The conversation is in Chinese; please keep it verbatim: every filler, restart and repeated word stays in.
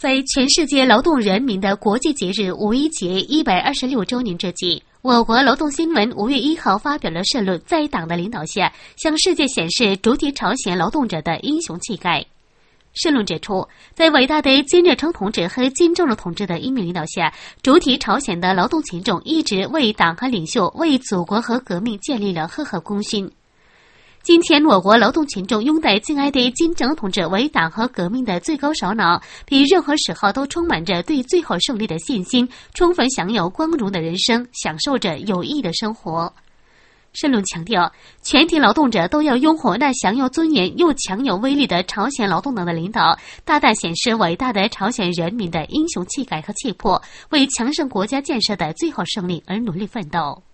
在全世界劳动人民的国际节日五一节一百二十六周年之际，我国劳动新闻五月一号发表了社论，在党的领导下，向世界显示主体朝鲜劳动者的英雄气概。社论指出，在伟大的金日成同志和金正日同志的英明领导下，主体朝鲜的劳动群众一直为党和领袖、为祖国和革命建立了赫赫功勋。今天，我国劳动群众拥戴敬爱的金正恩同志为党和革命的最高首脑，比任何时候都充满着对最后胜利的信心，充分享有光荣的人生，享受着有益的生活。社论强调，全体劳动者都要拥护那享有尊严又强有威力的朝鲜劳动党的领导，大大显示伟大的朝鲜人民的英雄气概和气魄，为强盛国家建设的最后胜利而努力奋斗。